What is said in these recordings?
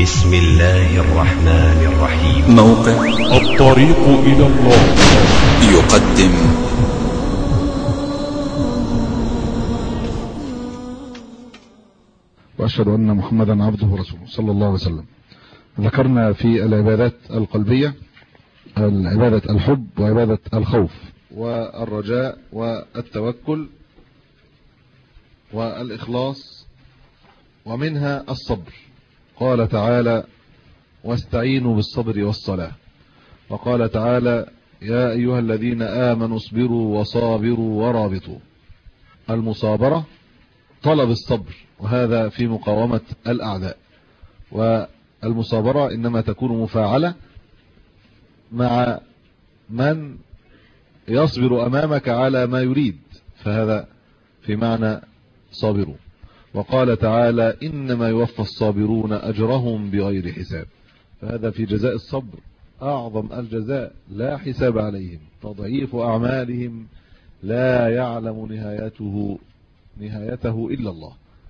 بسم الله الرحمن الرحيم. موقع الطريق إلى الله يقدم وأشهد أن محمدا عبده ورسوله صلى الله عليه وسلم. ذكرنا في العبادات القلبية عبادة الحب وعبادة الخوف والرجاء والتوكل والإخلاص، ومنها الصبر. قال تعالى: واستعينوا بالصبر والصلاة. وقال تعالى: يا أيها الذين آمنوا اصبروا وصابروا ورابطوا. المصابرة طلب الصبر، وهذا في مقاومة الأعداء. والمصابرة إنما تكون مفاعلة مع من يصبر أمامك على ما يريد، فهذا في معنى صابروا. وقال تعالى: إنما يوفى الصابرون أجرهم بغير حساب. فهذا في جزاء الصبر أعظم الجزاء، لا حساب عليهم، تضعيف أعمالهم لا يعلم نهايته إلا الله،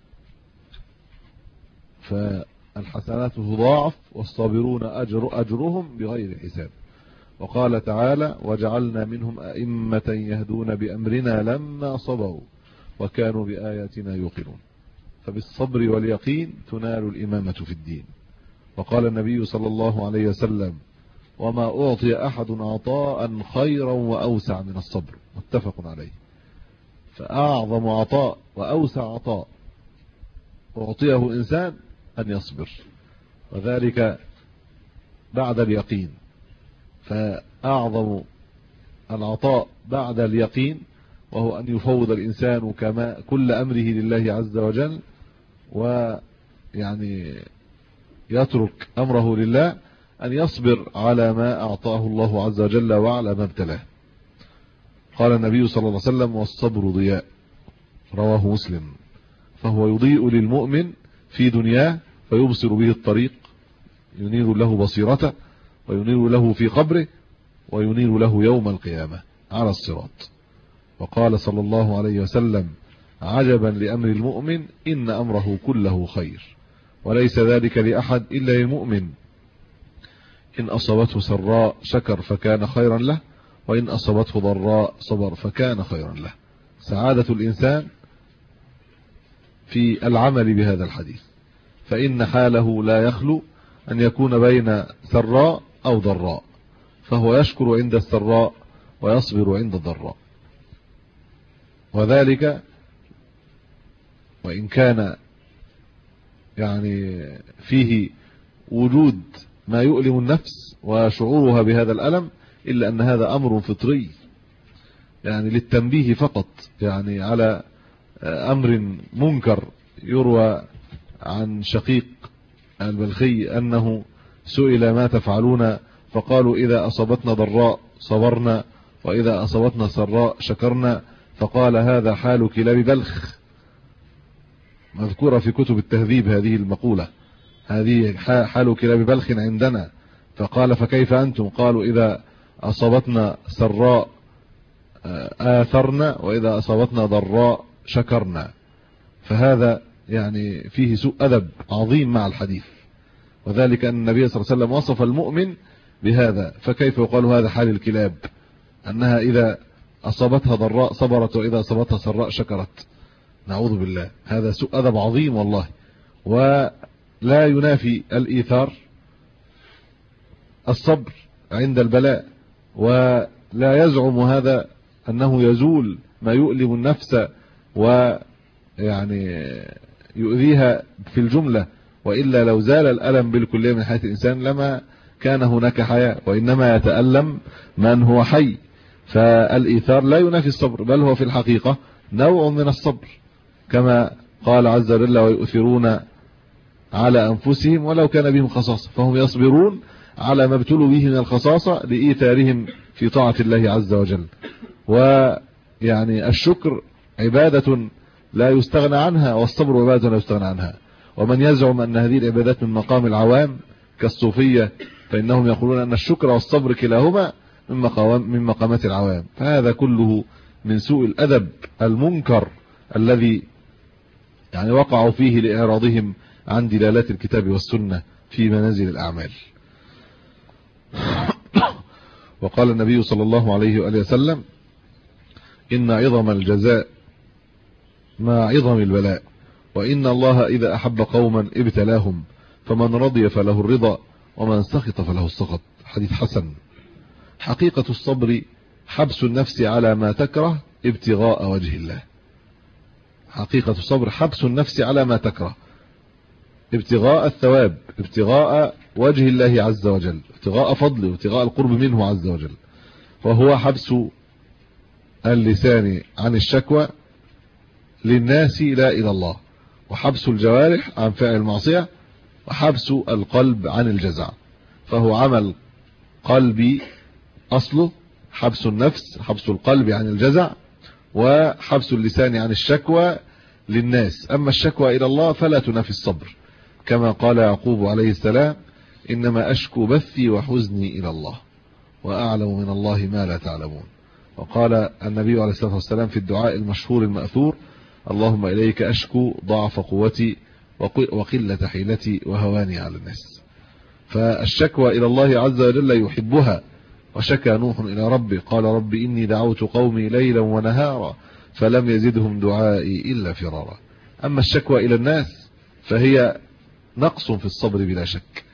فالحسنات تضاعف والصابرون أجرهم بغير حساب. وقال تعالى: وجعلنا منهم أئمة يهدون بأمرنا لما صبروا وكانوا بآياتنا يوقنون. فبالصبر واليقين تنال الإمامة في الدين. وقال النبي صلى الله عليه وسلم: وما أعطي أحد عطاء خيرا وأوسع من الصبر. متفق عليه. فأعظم عطاء وأوسع عطاء أعطيه إنسان أن يصبر، وذلك بعد اليقين. فأعظم العطاء بعد اليقين وهو أن يفوض الإنسان كما كل أمره لله عز وجل، ويعني يترك أمره لله، أن يصبر على ما أعطاه الله عز وجل وعلى ما ابتلاه. قال النبي صلى الله عليه وسلم: والصبر ضياء. رواه مسلم. فهو يضيء للمؤمن في دنياه فيبصر به الطريق، ينير له بصيرته، وينير له في قبره، وينير له يوم القيامة على الصراط. وقال صلى الله عليه وسلم: عجبا لأمر المؤمن إن أمره كله خير، وليس ذلك لأحد إلا للمؤمن. إن أصابته سراء شكر فكان خيرا له، وإن أصابته ضراء صبر فكان خيرا له. سعادة الإنسان في العمل بهذا الحديث، فإن حاله لا يخلو أن يكون بين سراء أو ضراء، فهو يشكر عند السراء ويصبر عند الضراء. وذلك وإن كان يعني فيه وجود ما يؤلم النفس وشعورها بهذا الألم، إلا أن هذا أمر فطري، يعني للتنبيه فقط، يعني على أمر منكر. يروى عن شقيق البلخي أنه سئل: ما تفعلون؟ فقالوا: إذا أصابتنا ضراء صبرنا، وإذا أصابتنا سراء شكرنا. فقال: هذا حال كلاب بلخ. مذكورة في كتب التهذيب هذه المقولة، هذه حال كلاب بلخ عندنا. فقال: فكيف أنتم؟ قالوا: إذا أصابتنا سراء آثرنا، وإذا أصابتنا ضراء شكرنا. فهذا يعني فيه سوء أدب عظيم مع الحديث، وذلك أن النبي صلى الله عليه وسلم وصف المؤمن بهذا، فكيف يقال هذا حال الكلاب، أنها إذا أصابتها ضراء صبرت، وإذا أصابتها سراء شكرت؟ نعوذ بالله، هذا سوء أدب عظيم والله. ولا ينافي الإيثار الصبر عند البلاء، ولا يزعم هذا أنه يزول ما يؤلم النفس ويعني يؤذيها في الجملة، وإلا لو زال الألم بالكلية من حياة الإنسان لما كان هناك حياة، وإنما يتألم من هو حي. فالإيثار لا ينافي الصبر، بل هو في الحقيقة نوع من الصبر، كما قال عز وجل: ويؤثرون على أنفسهم ولو كان بهم خصاصة. فهم يصبرون على ما ابتلوا به من الخصاصة لإيثارهم في طاعة الله عز وجل. ويعني الشكر عبادة لا يستغنى عنها، والصبر عبادة لا يستغنى عنها. ومن يزعم أن هذه العبادات من مقام العوام كالصوفية، فإنهم يقولون أن الشكر والصبر كلاهما من مقامات العوام. فهذا كله من سوء الأدب المنكر الذي يعني وقعوا فيه لإعراضهم عن دلالات الكتاب والسنة في منازل الأعمال. وقال النبي صلى الله عليه وآله وسلم: إن عظم الجزاء مع عظم البلاء، وإن الله إذا أحب قوما ابتلاهم، فمن رضي فله الرضا ومن سخط فله السخط. حديث حسن. حقيقة الصبر حبس النفس على ما تكره ابتغاء وجه الله. حقيقة الصبر حبس النفس على ما تكره ابتغاء الثواب، ابتغاء وجه الله عز وجل، ابتغاء فضله، ابتغاء القرب منه عز وجل. وهو حبس اللسان عن الشكوى للناس لا إلى الله، وحبس الجوارح عن فعل المعصية، وحبس القلب عن الجزع. فهو عمل قلبي أصله، حبس النفس، حبس القلب عن الجزع، وحبس اللسان عن الشكوى للناس. أما الشكوى إلى الله فلا تنافي الصبر، كما قال يعقوب عليه السلام: إنما أشكو بثي وحزني إلى الله وأعلم من الله ما لا تعلمون. وقال النبي عليه الصلاة والسلام في الدعاء المشهور المأثور: اللهم إليك أشكو ضعف قوتي وقلة حيلتي وهواني على الناس. فالشكوى إلى الله عز وجل يحبها. وشكى نوح إلى ربه قال: رب إني دعوت قومي ليلا ونهارا فلم يزدهم دعائي إلا فرارا. أما الشكوى إلى الناس فهي نقص في الصبر بلا شك،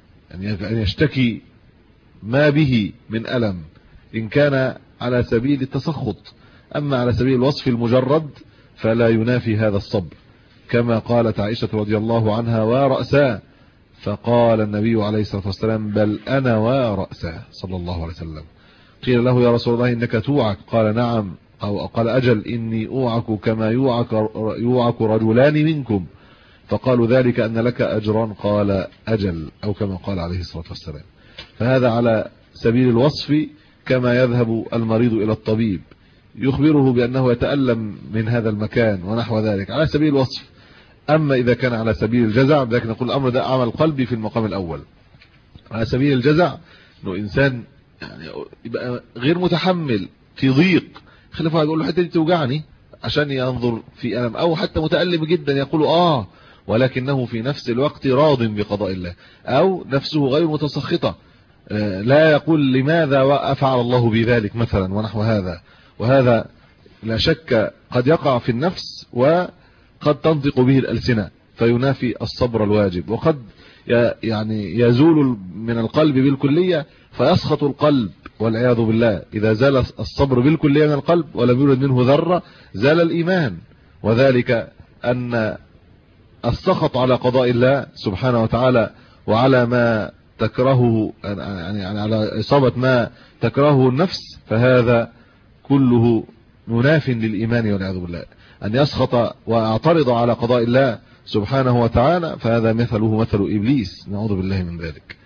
أن يشتكي ما به من ألم إن كان على سبيل التسخط. أما على سبيل الوصف المجرد فلا ينافي هذا الصبر، كما قالت عائشة رضي الله عنها: ورأسا. فقال النبي عليه الصلاة والسلام: بل أنا ورأسا، صلى الله عليه وسلم. قيل له: يا رسول الله إنك توعك؟ قال: نعم، أو قال: أجل، إني أوعك كما يوعك رجلان منكم. فقالوا: ذلك أن لك أجرا؟ قال: أجل، أو كما قال عليه الصلاة والسلام. فهذا على سبيل الوصف، كما يذهب المريض إلى الطبيب يخبره بأنه يتألم من هذا المكان ونحو ذلك، على سبيل الوصف. أما إذا كان على سبيل الجزع، لكن نقول الأمر ده عمل قلبي في المقام الأول. على سبيل الجزع إنه إنسان يعني يبقى غير متحمل، في ضيق، خلف واحد يقول له: حتى دي توجعني، عشان ينظر في ألم، أو حتى متألم جدا يقول ولكنه في نفس الوقت راض بقضاء الله، أو نفسه غير متسخطة، لا يقول لماذا أفعل الله بذلك مثلا ونحو هذا. وهذا لا شك قد يقع في النفس، وقد تنطق به الألسنة فينافي الصبر الواجب، وقد يعني يزول من القلب بالكلية فيسخط القلب والعياذ بالله. إذا زال الصبر بالكلية من القلب ولم يولد منه ذرة زال الإيمان. وذلك أن السخط على قضاء الله سبحانه وتعالى وعلى ما تكرهه، يعني على إصابة ما تكرهه النفس، فهذا كله مناف للإيمان والعياذ بالله. أن يسخط ويعترض على قضاء الله سبحانه وتعالى فهذا مثله مثل إبليس، نعوذ بالله من ذلك.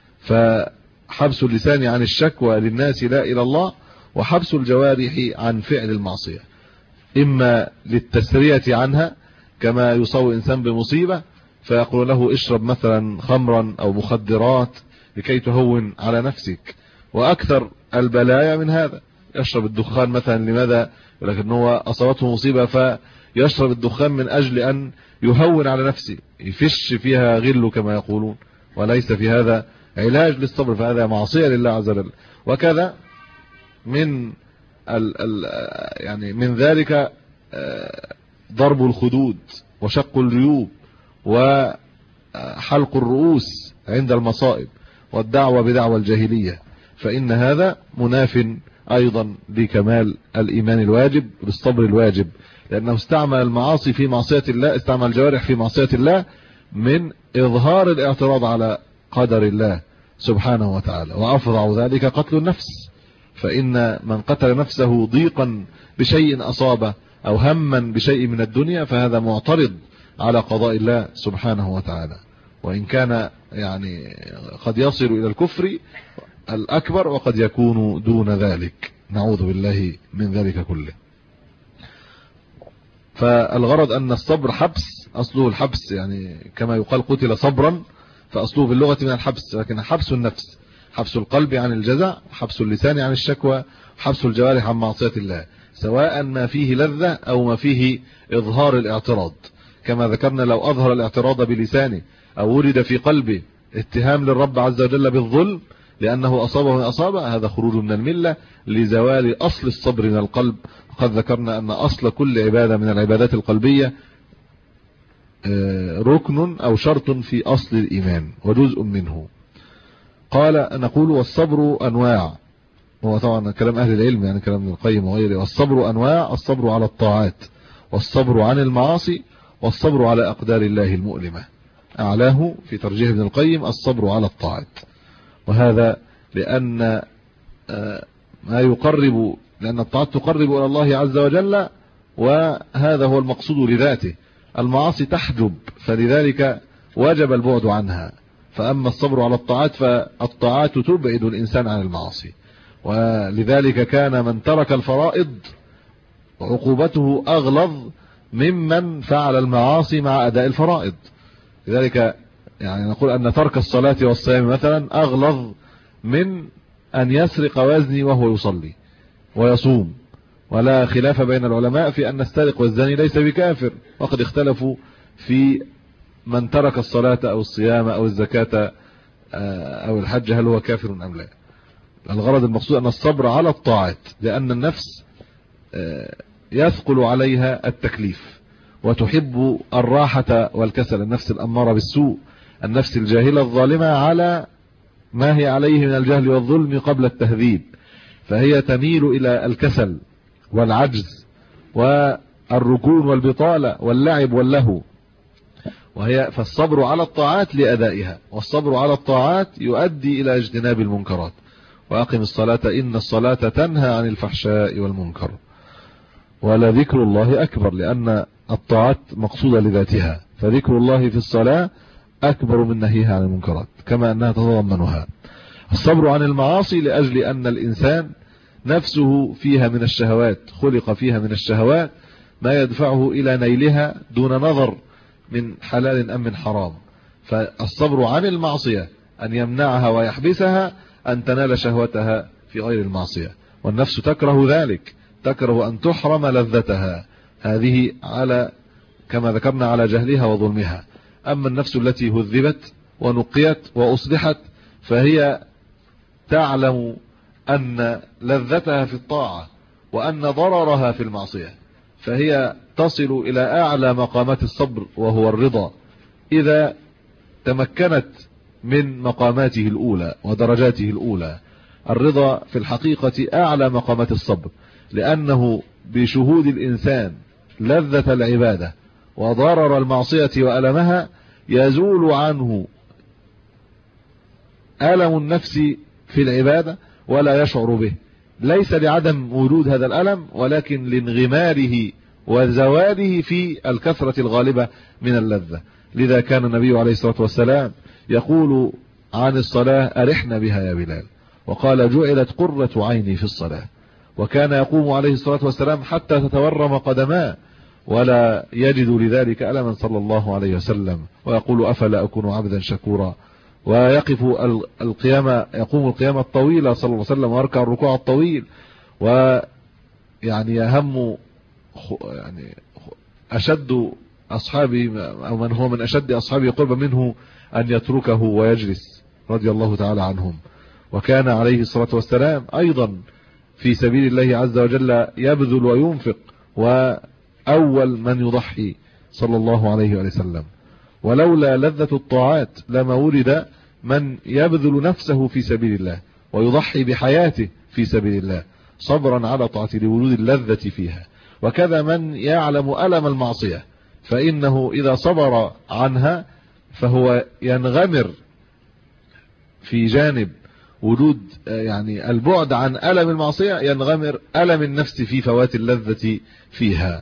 فحبس اللسان عن الشكوى للناس لا إلى الله، وحبس الجوارح عن فعل المعصية، إما للتسرية عنها، كما يصاب إنسان بمصيبة فيقول له: اشرب مثلا خمرا أو مخدرات لكي تهون على نفسك. وأكثر البلايا من هذا، يشرب الدخان مثلا. لماذا؟ ولكن هو أصابته مصيبة فيشرب الدخان من أجل أن يهون على نفسه، يفش فيها غل كما يقولون، وليس في هذا علاج للصبر، فهذا معصية لله عز وجل. وكذا من يعني من ذلك ضرب الخدود وشق الجيوب وحلق الرؤوس عند المصائب والدعوة بدعوى الجاهلية، فإن هذا مناف أيضا لكمال الإيمان الواجب بالصبر الواجب، لأنه استعمل المعاصي في معصية الله، استعمل الجوارح في معصية الله من إظهار الاعتراض على قدر الله سبحانه وتعالى. وأفظع ذلك قتل النفس، فإن من قتل نفسه ضيقا بشيء أصابه أو هما بشيء من الدنيا فهذا معترض على قضاء الله سبحانه وتعالى، وإن كان يعني قد يصل إلى الكفر الأكبر وقد يكون دون ذلك، نعوذ بالله من ذلك كله. فالغرض أن الصبر حبس، أصله الحبس، يعني كما يقال قتل صبرا، فأصله باللغة من الحبس، لكن حبس النفس، حبس القلب عن الجزع، حبس اللسان عن الشكوى، حبس الجوارح عن معصية الله، سواء ما فيه لذة أو ما فيه إظهار الاعتراض. كما ذكرنا، لو أظهر الاعتراض بلسانه أو ولد في قلبه اتهام للرب عز وجل بالظلم لأنه أصابه من أصابه، هذا خروج من الملة لزوال أصل الصبر من القلب. قد ذكرنا أن أصل كل عبادة من العبادات القلبية ركن أو شرط في أصل الإيمان وجزء منه. قال نقول والصبر أنواع، هو طبعا كلام أهل العلم يعني كلام ابن القيم وغيره. والصبر أنواع: الصبر على الطاعات، والصبر عن المعاصي، والصبر على أقدار الله المؤلمة. أعلاه في ترجيح ابن القيم الصبر على الطاعات، وهذا لأن ما يقرب، لأن الطاعات تقرب إلى الله عز وجل، وهذا هو المقصود لذاته. المعاصي تحجب، فلذلك وجب البعد عنها. فأما الصبر على الطاعات فالطاعات تبعد الإنسان عن المعاصي، ولذلك كان من ترك الفرائض عقوبته أغلظ ممن فعل المعاصي مع أداء الفرائض. لذلك يعني نقول أن ترك الصلاة والصيام مثلا أغلظ من أن يسرق وزني وهو يصلي ويصوم. ولا خلاف بين العلماء في أن السارق والزاني ليس بكافر، وقد اختلفوا في من ترك الصلاة أو الصيام أو الزكاة أو الحج هل هو كافر أم لا. الغرض المقصود أن الصبر على الطاعات، لأن النفس يثقل عليها التكليف وتحب الراحة والكسل. النفس الأمارة بالسوء، النفس الجاهلة الظالمة على ما هي عليه من الجهل والظلم قبل التهذيب، فهي تميل إلى الكسل والعجز والركون والبطالة واللعب واللهو. فالصبر على الطاعات لأدائها، والصبر على الطاعات يؤدي إلى اجتناب المنكرات. وأقم الصلاة إن الصلاة تنهى عن الفحشاء والمنكر. ولذكر الله أكبر، لأن الطاعات مقصودة لذاتها، فذكر الله في الصلاة أكبر من نهيها عن المنكرات كما أنها تتضمنها. الصبر عن المعاصي لأجل أن الإنسان نفسه فيها من الشهوات، خلق فيها من الشهوات ما يدفعه إلى نيلها دون نظر من حلال أم من حرام. فالصبر عن المعصية أن يمنعها ويحبسها أن تنال شهوتها في غير المعصية، والنفس تكره ذلك، تكره أن تحرم لذتها. هذه على كما ذكرنا على جهلها وظلمها. أما النفس التي هذبت ونقيت وأصلحت فهي تعلم أن لذتها في الطاعة وأن ضررها في المعصية، فهي تصل إلى أعلى مقامات الصبر وهو الرضا، إذا تمكنت من مقاماته الأولى ودرجاته الأولى. الرضا في الحقيقة أعلى مقامات الصبر، لأنه بشهود الإنسان لذة العبادة وضرر المعصية وألمها يزول عنه ألم النفس في العبادة ولا يشعر به، ليس لعدم وجود هذا الألم ولكن لانغماره وزواله في الكثرة الغالبة من اللذة. لذا كان النبي عليه الصلاة والسلام يقول عن الصلاة: أرحنا بها يا بلال. وقال: جعلت قرة عيني في الصلاة. وكان يقوم عليه الصلاة والسلام حتى تتورم قدماه ولا يجد لذلك ألما صلى الله عليه وسلم، ويقول: أفلا أكون عبدا شكورا. ويقف القيامة، يقوم القيامة الطويلة صلى الله عليه وسلم ويركع الركوع الطويل، ويعني يهم يعني أشد أصحابي أو من هو من أشد أصحابه قربا منه أن يتركه ويجلس رضي الله تعالى عنهم. وكان عليه الصلاة والسلام أيضا في سبيل الله عز وجل يبذل وينفق، وأول من يضحي صلى الله عليه وسلم. ولولا لذة الطاعات لما ولد من يبذل نفسه في سبيل الله ويضحي بحياته في سبيل الله صبرا على طاعته لوجود اللذة فيها. وكذا من يعلم ألم المعصية فإنه إذا صبر عنها فهو ينغمر في جانب وجود يعني البعد عن ألم المعصية، ينغمر ألم النفس في فوات اللذة فيها.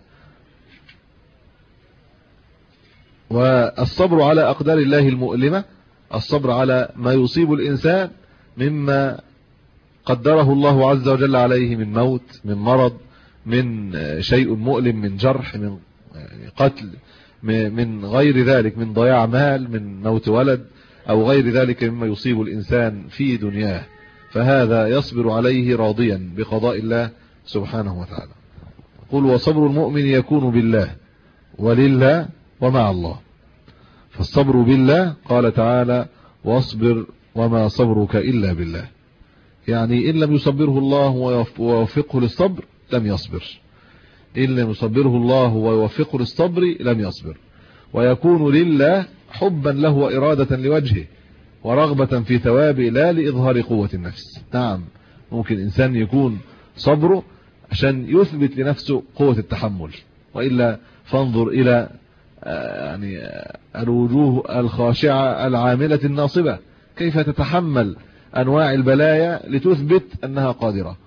والصبر على أقدار الله المؤلمة، الصبر على ما يصيب الإنسان مما قدره الله عز وجل عليه من موت، من مرض، من شيء مؤلم، من جرح، من قتل، من غير ذلك، من ضياع مال، من موت ولد أو غير ذلك مما يصيب الإنسان في دنياه، فهذا يصبر عليه راضيا بقضاء الله سبحانه وتعالى. قل: وصبر المؤمن يكون بالله ولله ومع الله. فالصبر بالله قال تعالى: واصبر وما صبرك إلا بالله. يعني إن لم يصبره الله ويوفقه للصبر لم يصبر، إن لم يصبره الله ويوفقه للصبر لم يصبر. ويكون لله حبا له وإرادة لوجهه ورغبة في ثوابه لا لإظهار قوة النفس. نعم، ممكن إنسان يكون صبره عشان يثبت لنفسه قوة التحمل، وإلا فانظر إلى يعني الوجوه الخاشعة العاملة الناصبة كيف تتحمل أنواع البلايا لتثبت أنها قادرة.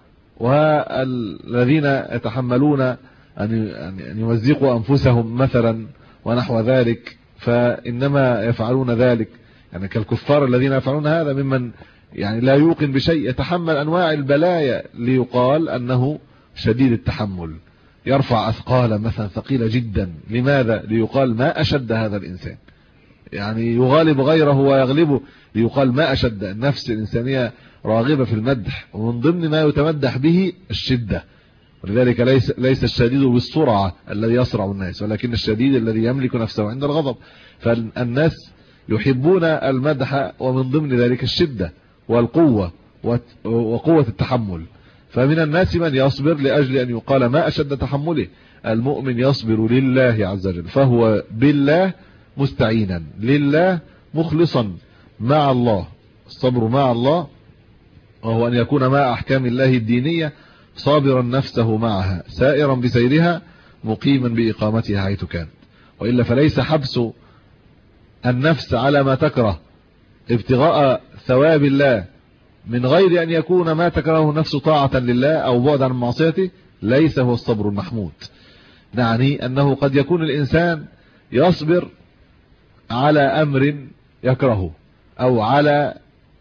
والذين يتحملون أن يمزقوا أنفسهم مثلا ونحو ذلك فإنما يفعلون ذلك يعني كالكفار الذين يفعلون هذا ممن يعني لا يوقن بشيء، يتحمل أنواع البلايا ليقال أنه شديد التحمل، يرفع أثقالا مثلا ثقيلة جدا. لماذا؟ ليقال ما أشد هذا الإنسان، يعني يغالب غيره ويغلبه ليقال ما أشد. النفس الإنسانية راغبة في المدح، ومن ضمن ما يتمدح به الشدة. ولذلك ليس الشديد بالسرعة الذي يسرع الناس، ولكن الشديد الذي يملك نفسه عند الغضب. فالناس يحبون المدح، ومن ضمن ذلك الشدة والقوة وقوة التحمل. فمن الناس من يصبر لأجل أن يقال ما أشد تحمله. المؤمن يصبر لله عز وجل، فهو بالله مستعينا، لله مخلصا مع الله. الصبر مع الله وهو أن يكون مع أحكام الله الدينية صابرا نفسه معها سائرا بسيرها مقيما بإقامتها حيث كانت. وإلا فليس حبس النفس على ما تكره ابتغاء ثواب الله من غير أن يكون ما تكرهه النفس طاعة لله أو بعد عن معصيته ليس هو الصبر المحمود. يعني أنه قد يكون الإنسان يصبر على أمر يكرهه أو على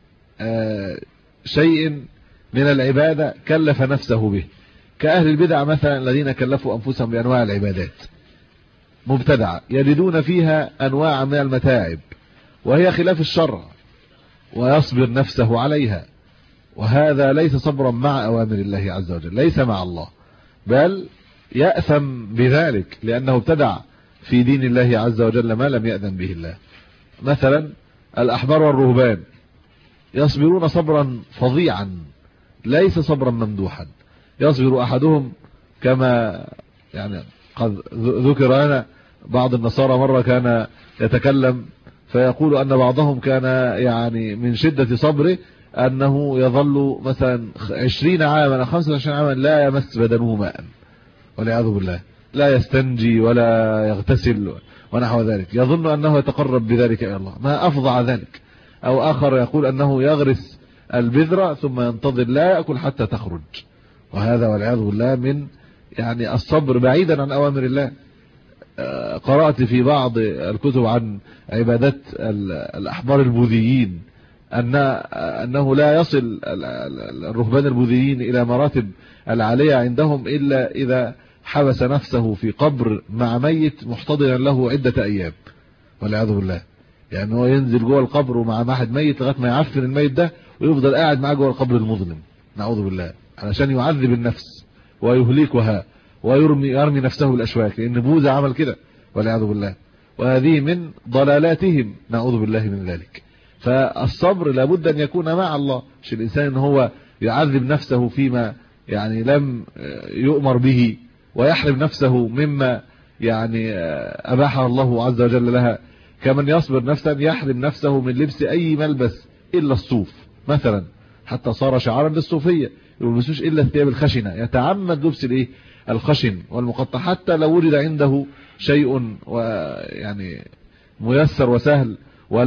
شيء من العبادة كلف نفسه به، كأهل البدع مثلا الذين كلفوا أنفسهم بأنواع العبادات مبتدعة يجدون فيها أنواع من المتاعب وهي خلاف الشرع ويصبر نفسه عليها، وهذا ليس صبرا مع أوامر الله عز وجل، ليس مع الله، بل يأثم بذلك لأنه ابتدع في دين الله عز وجل ما لم يأذن به الله. مثلا الأحبار والرهبان يصبرون صبرا فظيعا ليس صبرا ممدوحا. يصبر أحدهم كما يعني قد ذكر لنا بعض النصارى مرة كان يتكلم فيقول أن بعضهم كان يعني من شدة صبره أنه يظل مثلا 20 عاما أو 25 عاما لا يمس بدنه ماء والعياذ بالله، لا يستنجي ولا يغتسل ونحو ذلك، يظن أنه يتقرب بذلك إلى الله. ما أفظع ذلك. أو آخر يقول أنه يغرس البذرة ثم ينتظر لا يأكل حتى تخرج، وهذا والعياذ بالله من يعني الصبر بعيدا عن أوامر الله. قرأت في بعض الكتب عن عبادات الأحبار البوذيين أنه لا يصل الرهبان البوذيين إلى مراتب العالية عندهم إلا إذا حبس نفسه في قبر مع ميت محتضنا له عدة أيام والعياذ بالله. يعني هو ينزل جوه القبر مع واحد ميت لغايه ما يعفن الميت ده ويفضل قاعد معاه جوه القبر المظلم نعوذ بالله، علشان يعذب النفس ويهلكها ويرمي نفسه بالاشواك، لان بوذا عمل كده والعياذ بالله. وهذه من ضلالاتهم نعوذ بالله من ذلك. فالصبر لابد ان يكون مع الله، مش الانسان ان هو يعذب نفسه فيما يعني لم يؤمر به ويحرم نفسه مما يعني اباحه الله عز وجل لها، كمن يصبر نفسا يحرم نفسه من لبس اي ملبس الا الصوف مثلا، حتى صار شعارا للصوفيه، يلبسوش الا الثياب الخشنه، يتعمد لبس الايه الخشن والمقطع حتى لو وجد عنده شيء ويعني ميسر وسهل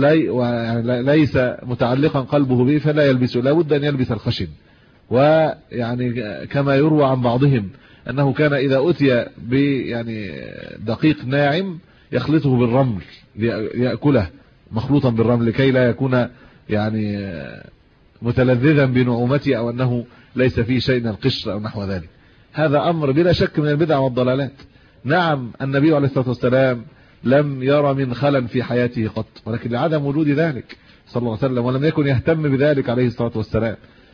وليس متعلقا قلبه به فلا يلبسه، لابد ان يلبس الخشن. ويعني كما يروى عن بعضهم انه كان اذا اتي يعني دقيق ناعم يخلطه بالرمل ليأكله مخلوطا بالرمل لكي لا يكون يعني متلذذا بنعومته او انه ليس فيه شيء من القشر او نحو ذلك. هذا امر بلا شك من البدع والضلالات. نعم النبي عليه الصلاة والسلام لم يرى من خلل في حياته قط، ولكن لعدم وجود ذلك صلى الله عليه وسلم، ولم يكن يهتم بذلك عليه الصلاة والسلام.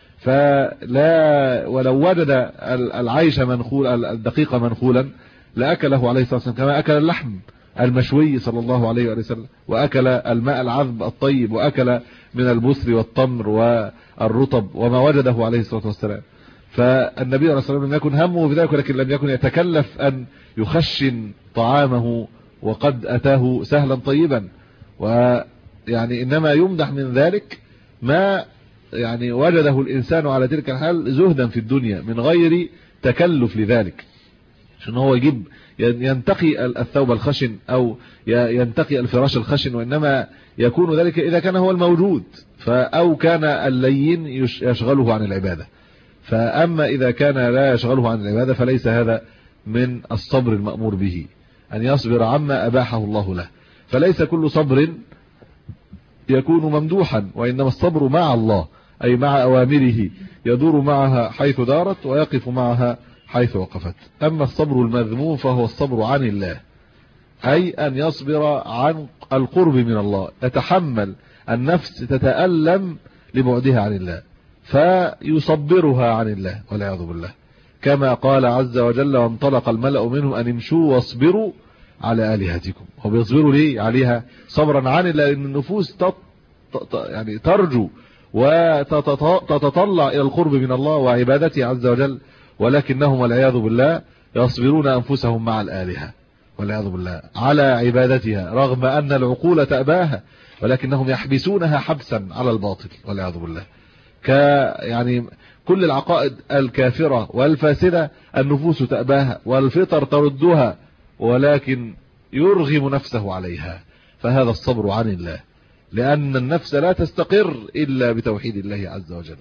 فلا ولو وجد العيش منخول الدقيق منخولا لأكله عليه الصلاة والسلام كما أكل اللحم المشوي صلى الله عليه وسلم، وأكل الماء العذب الطيب، وأكل من البثر والتمر والرطب وما وجده عليه الصلاة والسلام. فالنبي عليه الصلاة والسلام لم يكن همه بذلك، ولكن لم يكن يتكلف أن يخشن طعامه وقد أتاه سهلا طيبا. ويعني إنما يمدح من ذلك ما يعني وجده الإنسان على تلك الحال زهدا في الدنيا من غير تكلف لذلك، عشان هو يجيب ينتقي الثوب الخشن أو ينتقي الفراش الخشن، وإنما يكون ذلك إذا كان هو الموجود، أو كان اللين يشغله عن العبادة. فأما إذا كان لا يشغله عن العبادة فليس هذا من الصبر المأمور به، أن يصبر عما أباحه الله له. فليس كل صبر يكون ممدوحا، وإنما الصبر مع الله، أي مع أوامره، يدور معها حيث دارت ويقف معها حيث وقفت. أما الصبر المذموم فهو الصبر عن الله، أي أن يصبر عن القرب من الله، يتحمل النفس تتألم لبعدها عن الله فيصبرها عن الله والعياذ بالله، كما قال عز وجل: وانطلق الملأ منهم أن امشوا واصبروا على آلهتكم. هو بيصبروا ليه عليها؟ صبرا عن الله، لأن النفوس يعني ترجو وتتطلع إلى القرب من الله وعبادته عز وجل، ولكنهم والعياذ بالله يصبرون أنفسهم مع الآلهة والعياذ بالله على عبادتها رغم أن العقول تأباها، ولكنهم يحبسونها حبسا على الباطل والعياذ بالله. يعني كل العقائد الكافرة والفاسدة النفوس تأباها والفطر تردها، ولكن يرغم نفسه عليها. فهذا الصبر عن الله، لأن النفس لا تستقر إلا بتوحيد الله عز وجل.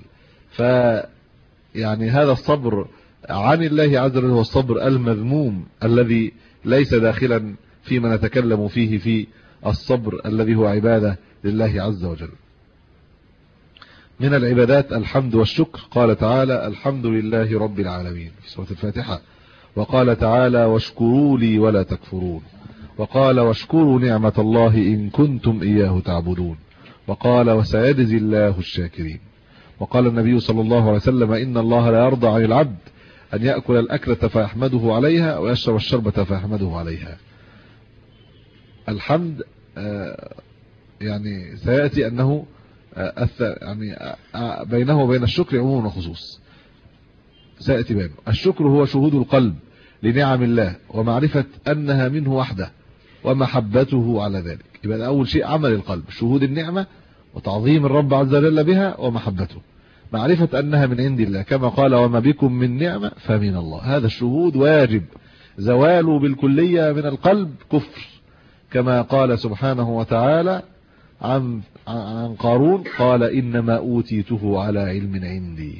يعني هذا الصبر عن الله عز وجل هو الصبر المذموم الذي ليس داخلا فيما نتكلم فيه في الصبر الذي هو عبادة لله عز وجل. من العبادات الحمد والشكر. قال تعالى: الحمد لله رب العالمين في سورة الفاتحة. وقال تعالى: واشكروا لي ولا تكفرون. وقال: واشكروا نعمة الله إن كنتم إياه تعبدون. وقال: وسيجزي الله الشاكرين. وقال النبي صلى الله عليه وسلم: إن الله لا يرضى عن العبد أن يأكل الأكلة فيحمده عليها ويشرب الشربة فيحمده عليها. الحمد يعني سيأتي أنه يعني بينه وبين الشكر عموم وخصوص، سيأتي بينه. الشكر هو شهود القلب لنعم الله ومعرفة أنها منه وحده ومحبته على ذلك. يبقى أول شيء عمل القلب، شهود النعمة وتعظيم الرب عز وجل بها ومحبته، معرفة أنها من عند الله، كما قال: وما بكم من نعمة فمن الله. هذا الشهود واجب، زواله بالكلية من القلب كفر، كما قال سبحانه وتعالى عن قارون: قال إنما أوتيته على علم عندي.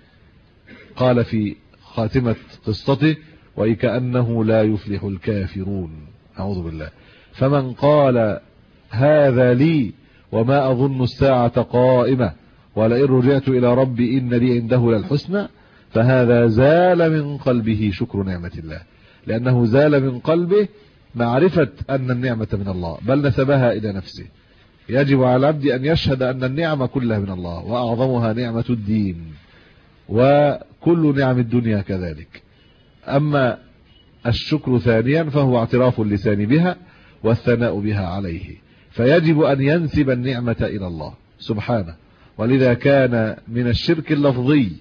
قال في خاتمة قصته: وكأنه لا يفلح الكافرون. أعوذ بالله. فمن قال هذا لي وما أظن الساعة قائمة ولئن رجعت إلى ربي إن لي عنده للحسنى، فهذا زال من قلبه شكر نعمة الله، لأنه زال من قلبه معرفة أن النعمة من الله، بل نسبها إلى نفسه. يجب على العبد أن يشهد أن النعمة كلها من الله، وأعظمها نعمة الدين، وكل نعم الدنيا كذلك. أما الشكر ثانيا فهو اعتراف اللسان بها والثناء بها عليه، فيجب أن ينسب النعمة إلى الله سبحانه. ولذا كان من الشرك اللفظي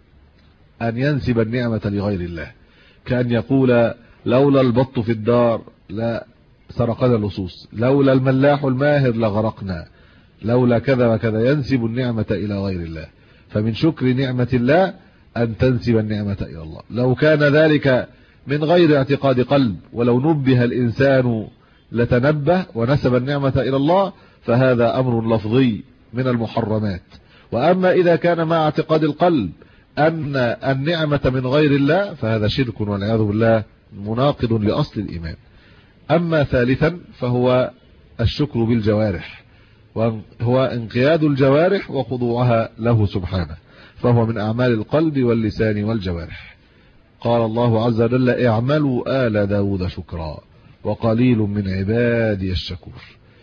أن ينسب النعمة لغير الله، كأن يقول: لولا البط في الدار لا سرقنا اللصوص، لولا الملاح الماهر لغرقنا، لولا كذا وكذا، ينسب النعمة إلى غير الله. فمن شكر نعمة الله أن تنسب النعمة إلى الله، لو كان ذلك من غير اعتقاد قلب، ولو نبه الإنسان لتنبه ونسب النعمة إلى الله، فهذا أمر لفظي من المحرمات. وأما إذا كان مع اعتقاد القلب أن النعمة من غير الله، فهذا شرك والعياذ بالله، مناقض لأصل الإيمان. أما ثالثا فهو الشكر بالجوارح، وهو انقياد الجوارح وخضوعها له سبحانه، فهو من أعمال القلب واللسان والجوارح. قال الله عز وجل: اعملوا آل داود شكرا وقليل من عبادي الشكور.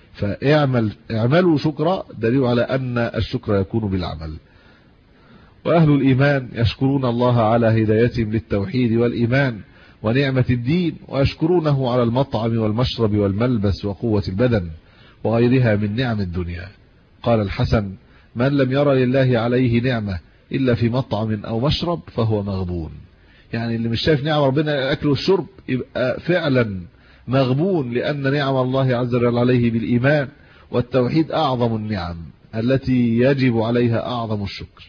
فاعملوا شكرا دليل على أن الشكر يكون بالعمل. وأهل الإيمان يشكرون الله على هدايتهم للتوحيد والإيمان ونعمة الدين، ويشكرونه على المطعم والمشرب والملبس وقوة البدن وغيرها من نعم الدنيا. قال الحسن: من لم يرى لله عليه نعمة إلا في مطعم أو مشرب فهو مغبون. يعني اللي مش شايف نعم ربنا الأكل والشرب يبقى فعلا مغبون، لأن نعم الله عز وجل عليه بالإيمان والتوحيد أعظم النعم التي يجب عليها أعظم الشكر.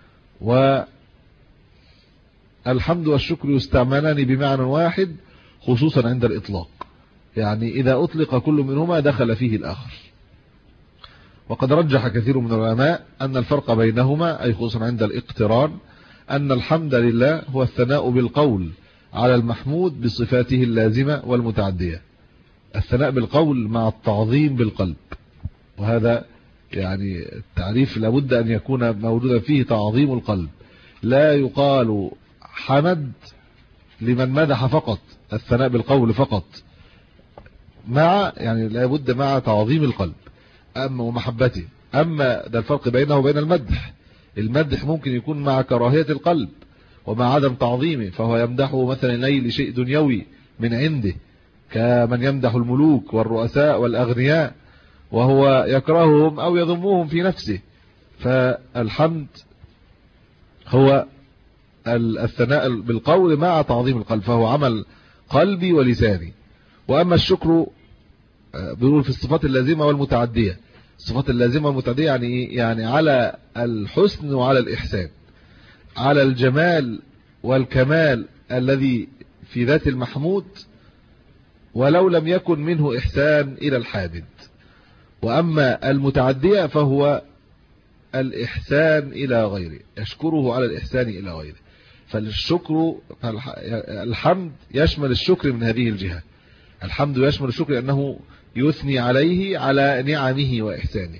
والحمد والشكر يستعملان بمعنى واحد خصوصا عند الإطلاق، يعني إذا أطلق كل منهما دخل فيه الآخر. وقد رجح كثير من العلماء أن الفرق بينهما، أي خصوصا عند الاقتران، أن الحمد لله هو الثناء بالقول على المحمود بصفاته اللازمة والمتعدية، الثناء بالقول مع التعظيم بالقلب. وهذا يعني التعريف لابد أن يكون موجودا فيه تعظيم القلب. لا يقال حمد لمن مدح فقط، الثناء بالقول فقط، مع يعني لابد مع تعظيم القلب ومحبته. أما ده الفرق بينه وبين المدح. المدح ممكن يكون مع كراهية القلب ومع عدم تعظيمه، فهو يمدحه مثلا نيل شيء دنيوي من عنده، كمن يمدح الملوك والرؤساء والأغنياء وهو يكرههم أو يذمهم في نفسه. فالحمد هو الثناء بالقول مع تعظيم القلب، فهو عمل قلبي ولساني. وأما الشكر بيقول في الصفات اللازمة والمتعدية. الصفات اللازمة والمتعدية يعني إيه؟ يعني على الحسن وعلى الإحسان، على الجمال والكمال الذي في ذات المحمود ولو لم يكن منه إحسان إلى الحامد. وأما المتعدية فهو الإحسان إلى غيره، يشكره على الإحسان إلى غيره. فالشكر الحمد يشمل الشكر من هذه الجهة. الحمد يشمل الشكر لأنه يثني عليه على نعمه وإحسانه.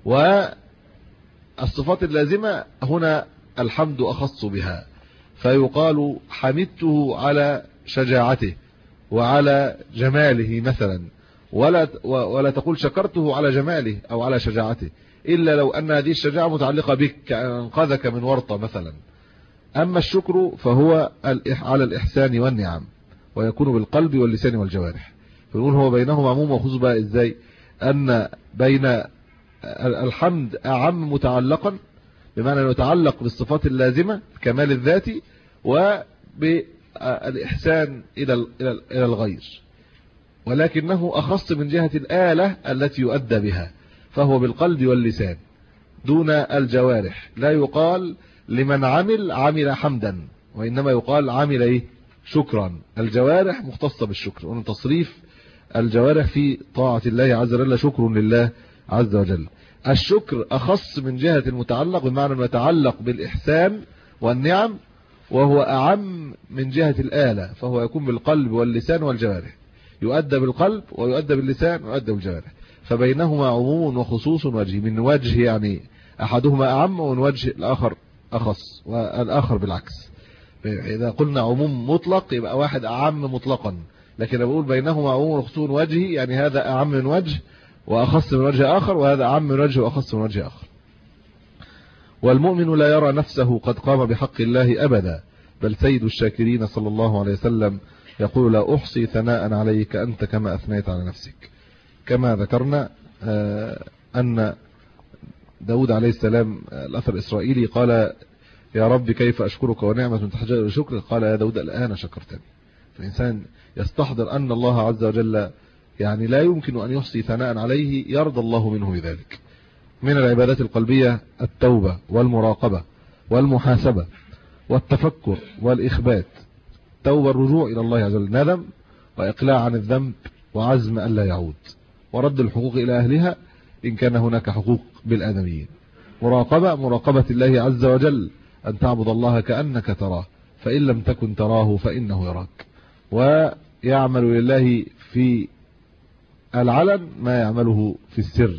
والصفات اللازمة هنا الحمد أخص بها، فيقال حمدته على شجاعته وعلى جماله مثلا، ولا تقول شكرته على جماله أو على شجاعته، إلا لو أن هذه الشجاعة متعلقة بك كأنقذك من ورطة مثلا. أما الشكر فهو على الإحسان والنعم، ويكون بالقلب واللسان والجوارح. فنقول هو بينهما عموم وخصوص. بقى إزاي؟ أن بين الحمد أعم متعلقا، بمعنى أنه يتعلق بالصفات اللازمة كمال الذاتي وبالإحسان إلى الغير، ولكنه أخص من جهة الآلة التي يؤدى بها، فهو بالقلب واللسان دون الجوارح. لا يقال لمن عمل حمدا، وإنما يقال عمل شكرا. الجوارح مختصة بالشكر، وأن تصريف الجوارح في طاعة الله عز وجل شكر لله عز وجل. الشكر أخص من جهة المتعلق، بمعنى أنه يتعلق بالإحسان والنعم، وهو أعم من جهة الآلة، فهو يكون بالقلب واللسان والجوارح، يؤدى بالقلب ويؤدى باللسان ويؤدى بالجوارح. فبينهما عموم وخصوص وجه، من وجه يعني أحدهما أعم ومن وجه الآخر أخص، والآخر بالعكس. إذا قلنا عموم مطلق يبقى واحد أعم مطلقا، لكن بقول بينهما عموم وخصوص وجه، يعني هذا أعم من وجه وأخص من وجه آخر، وهذا أعم من وجه وأخص من وجه آخر. والمؤمن لا يرى نفسه قد قام بحق الله أبدا، بل سيد الشاكرين صلى الله عليه وسلم يقول: لا أحصي ثناء عليك أنت كما أثنيت على نفسك. كما ذكرنا أن داود عليه السلام الأثر الإسرائيلي قال: يا رب كيف أشكرك ونعمة تحتاج إلى شكر؟ قال: يا داود الآن شكرتني. فالإنسان يستحضر أن الله عز وجل يعني لا يمكن أن يحصي ثناء عليه يرضى الله منه بذلك. من العبادات القلبية التوبة والمراقبة والمحاسبة والتفكر والإخبات. توبة الرجوع إلى الله عز وجل، ندم وإقلاع عن الذنب وعزم ألا يعود، ورد الحقوق إلى أهلها إن كان هناك حقوق بالآدميين. مراقبة الله عز وجل، أن تعبد الله كأنك تراه، فإن لم تكن تراه فإنه يراك. ويعمل لله في العلن ما يعمله في السر،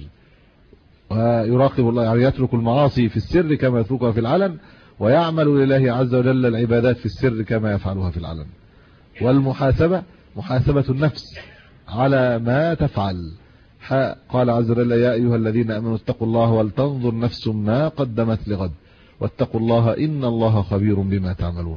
ويراقب الله، يعني يترك المعاصي في السر كما يتركها في العلن، ويعمل لله عز وجل العبادات في السر كما يفعلها في العلن. والمحاسبة، محاسبة النفس على ما تفعل. قال عز وجل: يا أيها الذين آمنوا اتقوا الله ولتنظر نفس ما قدمت لغد واتقوا الله إن الله خبير بما تعملون.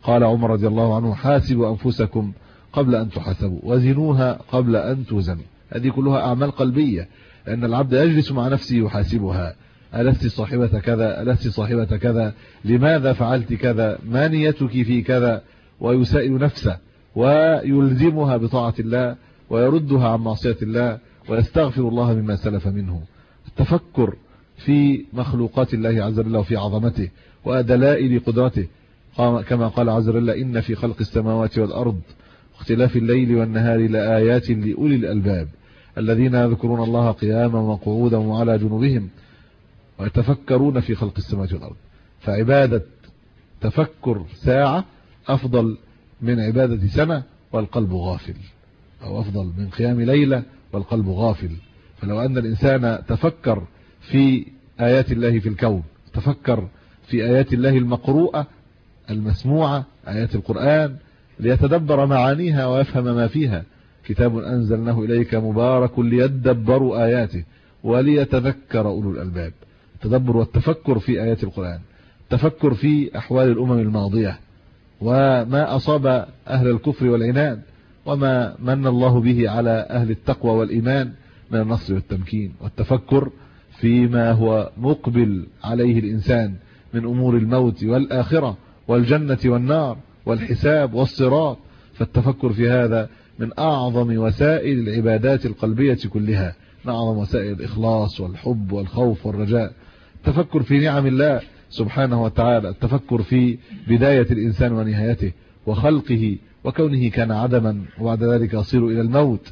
قال عمر رضي الله عنه: حاسبوا أنفسكم قبل أن تحاسبوا وزنوها قبل أن توزنوا. هذه كلها أعمال قلبية، لأن العبد يجلس مع نفسه يحاسبها: ألست صاحبة كذا؟ ألست صاحبة كذا؟ لماذا فعلت كذا؟ ما نيتك في كذا؟ ويسائل نفسه ويلزمها بطاعة الله ويردها عن معصية الله ويستغفر الله مما سلف منه. التفكر في مخلوقات الله عز وجل وفي عظمته ودلائل قدرته، كما قال عز وجل: إن في خلق السماوات والأرض واختلاف الليل والنهار لآيات لأولي الألباب الذين يذكرون الله قياما وقعودا وعلى جنوبهم ويتفكرون في خلق السماوات والأرض. فعبادة تفكر ساعة أفضل من عبادة سنة والقلب غافل، أو أفضل من قيام ليلة والقلب غافل. فلو أن الإنسان تفكر في آيات الله في الكون، تفكر في آيات الله المقروءة المسموعة، آيات القرآن، ليتدبر معانيها ويفهم ما فيها: كتاب أنزلناه إليك مبارك ليدبروا آياته وليتذكر أولو الألباب. التدبر والتفكر في آيات القرآن، التفكر في أحوال الأمم الماضية وما أصاب أهل الكفر والعناد وما من الله به على أهل التقوى والإيمان من النصر والتمكين، والتفكر فيما هو مقبل عليه الإنسان من أمور الموت والآخرة والجنة والنار والحساب والصراط. فالتفكر في هذا من أعظم وسائل العبادات القلبية كلها، من أعظم وسائل الإخلاص والحب والخوف والرجاء. التفكر في نعم الله سبحانه وتعالى، التفكر في بداية الإنسان ونهايته وخلقه وكونه كان عدما وبعد ذلك يصير إلى الموت،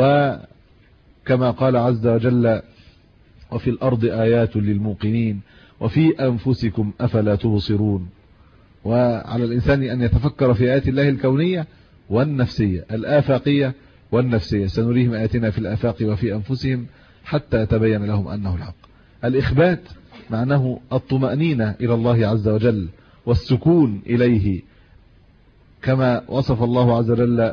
وكما قال عز وجل: وفي الأرض آيات للموقنين وفي أنفسكم أفلا تبصرون. وعلى الإنسان أن يتفكر في آيات الله الكونية والنفسية، الآفاقية والنفسية: سنريهم آياتنا في الآفاق وفي أنفسهم حتى يتبين لهم أنه الحق. الإخبات معناه الطمأنينة إلى الله عز وجل والسكون إليه، كما وصف الله عز وجل: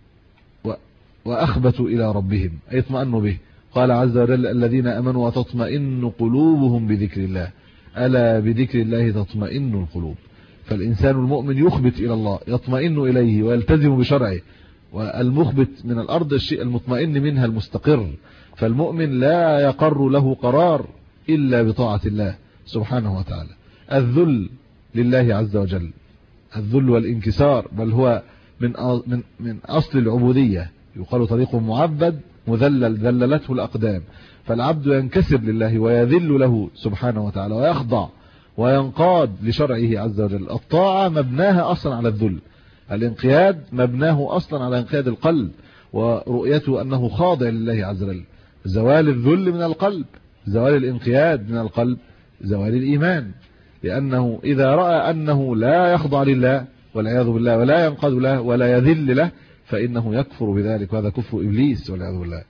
وأخبتوا إلى ربهم، أي اطمأنوا به. قال عز وجل: الذين أمنوا وتطمئن قلوبهم بذكر الله، ألا بذكر الله تطمئن القلوب. فالإنسان المؤمن يخبت إلى الله، يطمئن إليه ويلتزم بشرعه. والمخبت من الأرض الشيء المطمئن منها المستقر، فالمؤمن لا يقر له قرار إلا بطاعة الله سبحانه وتعالى. الذل لله عز وجل، الذل والانكسار، بل هو من أصل العبودية. يقال طريق معبد مذلل ذللته الأقدام. فالعبد ينكسر لله ويذل له سبحانه وتعالى ويخضع وينقاد لشرعه عز وجل. الطاعة مبناها أصلا على الذل، الانقياد مبناه أصلا على انقياد القلب ورؤيته أنه خاضع لله عز وجل. زوال الذل من القلب، زوال الانقياد من القلب، زوال الإيمان. لأنه إذا رأى أنه لا يخضع لله والعياذ بالله ولا ينقاد له ولا يذل له فإنه يكفر بذلك، وهذا كفر إبليس والعياذ بالله.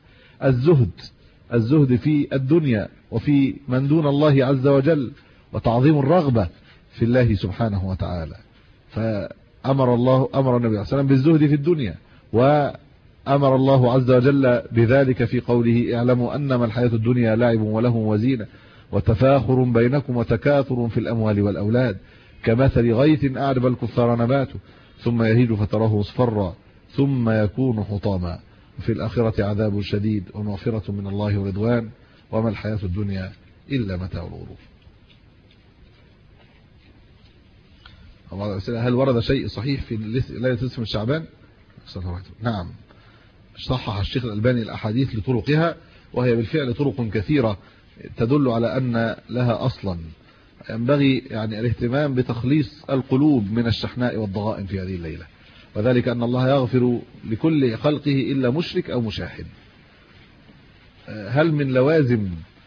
الزهد في الدنيا وفي من دون الله عز وجل، وتعظيم الرغبة في الله سبحانه وتعالى. فأمر النبي عليه الصلاة والسلام بالزهد في الدنيا، وأمر الله عز وجل بذلك في قوله: اعلموا أنما الحياة الدنيا لعب ولهو وزينة وتفاخر بينكم وتكاثر في الأموال والأولاد كمثل غيث أعجب الكفار نباته ثم يهيج فتراه مصفرا ثم يكون حطاما وفي الآخرة عذاب شديد ومغفرة من الله ورضوان وما الحياة الدنيا إلا متاع الغرور. هل ورد شيء صحيح في ليلة نصف من شعبان؟ نعم، صحح الشيخ الألباني الأحاديث لطرقها، وهي بالفعل طرق كثيرة تدل على أن لها أصلا. ينبغي يعني الاهتمام بتخليص القلوب من الشحناء والضغائن في هذه الليلة، وذلك أن الله يغفر لكل خلقه إلا مشرك أو مشاحن. هل من لوازم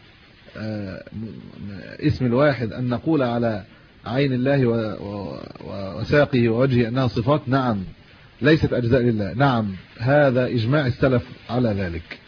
اسم الواحد أن نقول على عين الله وساقه ووجهه أنها صفات؟ نعم، ليست أجزاء لله. نعم، هذا إجماع السلف على ذلك.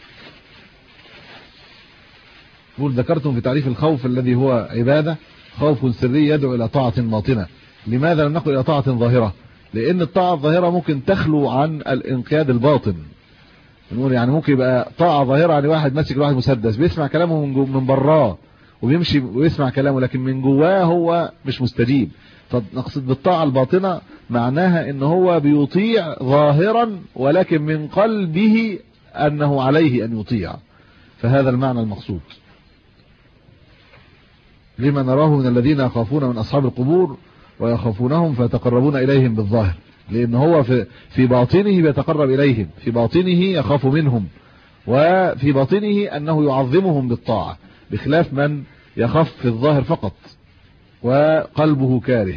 ذكرتم في تعريف الخوف الذي هو عبادة خوف سري يدعو إلى طاعة باطنة. لماذا لم نقل إلى طاعة ظاهرة؟ لأن الطاعة الظاهرة ممكن تخلو عن الانقياد الباطن. نقول يعني ممكن يبقى طاعة ظاهرة، يعني واحد ماسك واحد مسدس بيسمع كلامه من براه وبيمشي ويسمع كلامه، لكن من جواه هو مش مستجيب. فنقصد بالطاعة الباطنة معناها ان هو بيطيع ظاهرا، ولكن من قلبه انه عليه ان يطيع. فهذا المعنى المقصود. لما نراه من الذين يخافون من اصحاب القبور ويخافونهم فيتقربون اليهم بالظاهر، لان هو في باطنه بيتقرب اليهم، في باطنه يخاف منهم، وفي باطنه انه يعظمهم بالطاعة، بخلاف من يخاف في الظاهر فقط وقلبه كاره.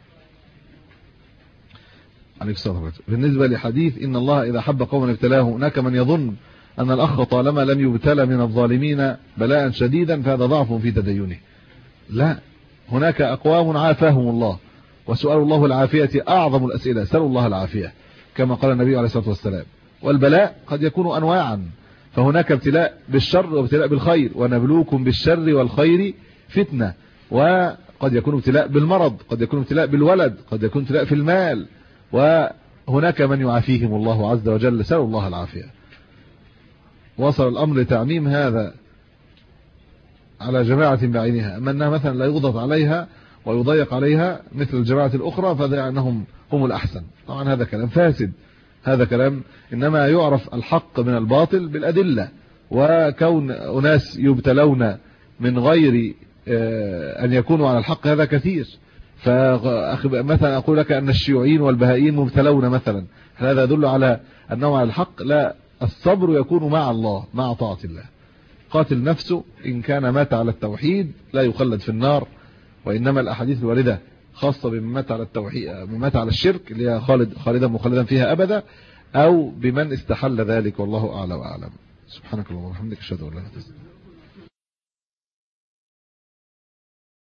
عليك الصلاة. بالنسبة لحديث إن الله إذا حب قوما ابتلاه، هناك من يظن أن الأخ طالما لم يبتلى من الظالمين بلاء شديدا فهذا ضعف في تدينه. لا، هناك أقوام عافاهم الله، وسؤال الله العافية أعظم الأسئلة، سألوا الله العافية كما قال النبي عليه الصلاة والسلام. والبلاء قد يكون أنواعا، فهناك ابتلاء بالشر وابتلاء بالخير، ونبلوكم بالشر والخير فتنة. وقد يكون ابتلاء بالمرض، قد يكون ابتلاء بالولد، قد يكون ابتلاء في المال، وهناك من يعافيهم الله عز وجل، سألوا الله العافية. وصل الأمر لتعميم هذا على جماعة بعينها، أما أنها مثلا لا يضغط عليها ويضيق عليها مثل الجماعة الأخرى فأنهم هم الأحسن. طبعا هذا كلام فاسد، هذا كلام إنما يعرف الحق من الباطل بالأدلة. وكون أناس يبتلون من غير أن يكونوا على الحق هذا كثير. فمثلا أقول لك أن الشيوعيين والبهائيين مبتلون مثلا، هذا يدل على أنهم على الحق؟ لا، الصبر يكون مع الله، مع طاعة الله. قاتل نفسه إن كان مات على التوحيد لا يخلد في النار، وإنما الأحاديث الواردة خاصة بمن مات على التوحيد، من مات على الشرك اللي هي خالدا مخلدا فيها أبدا، أو بمن استحل ذلك، والله أعلى وأعلم. سبحانك اللهم وبحمدك، أشهد أن لا إله إلا أنت.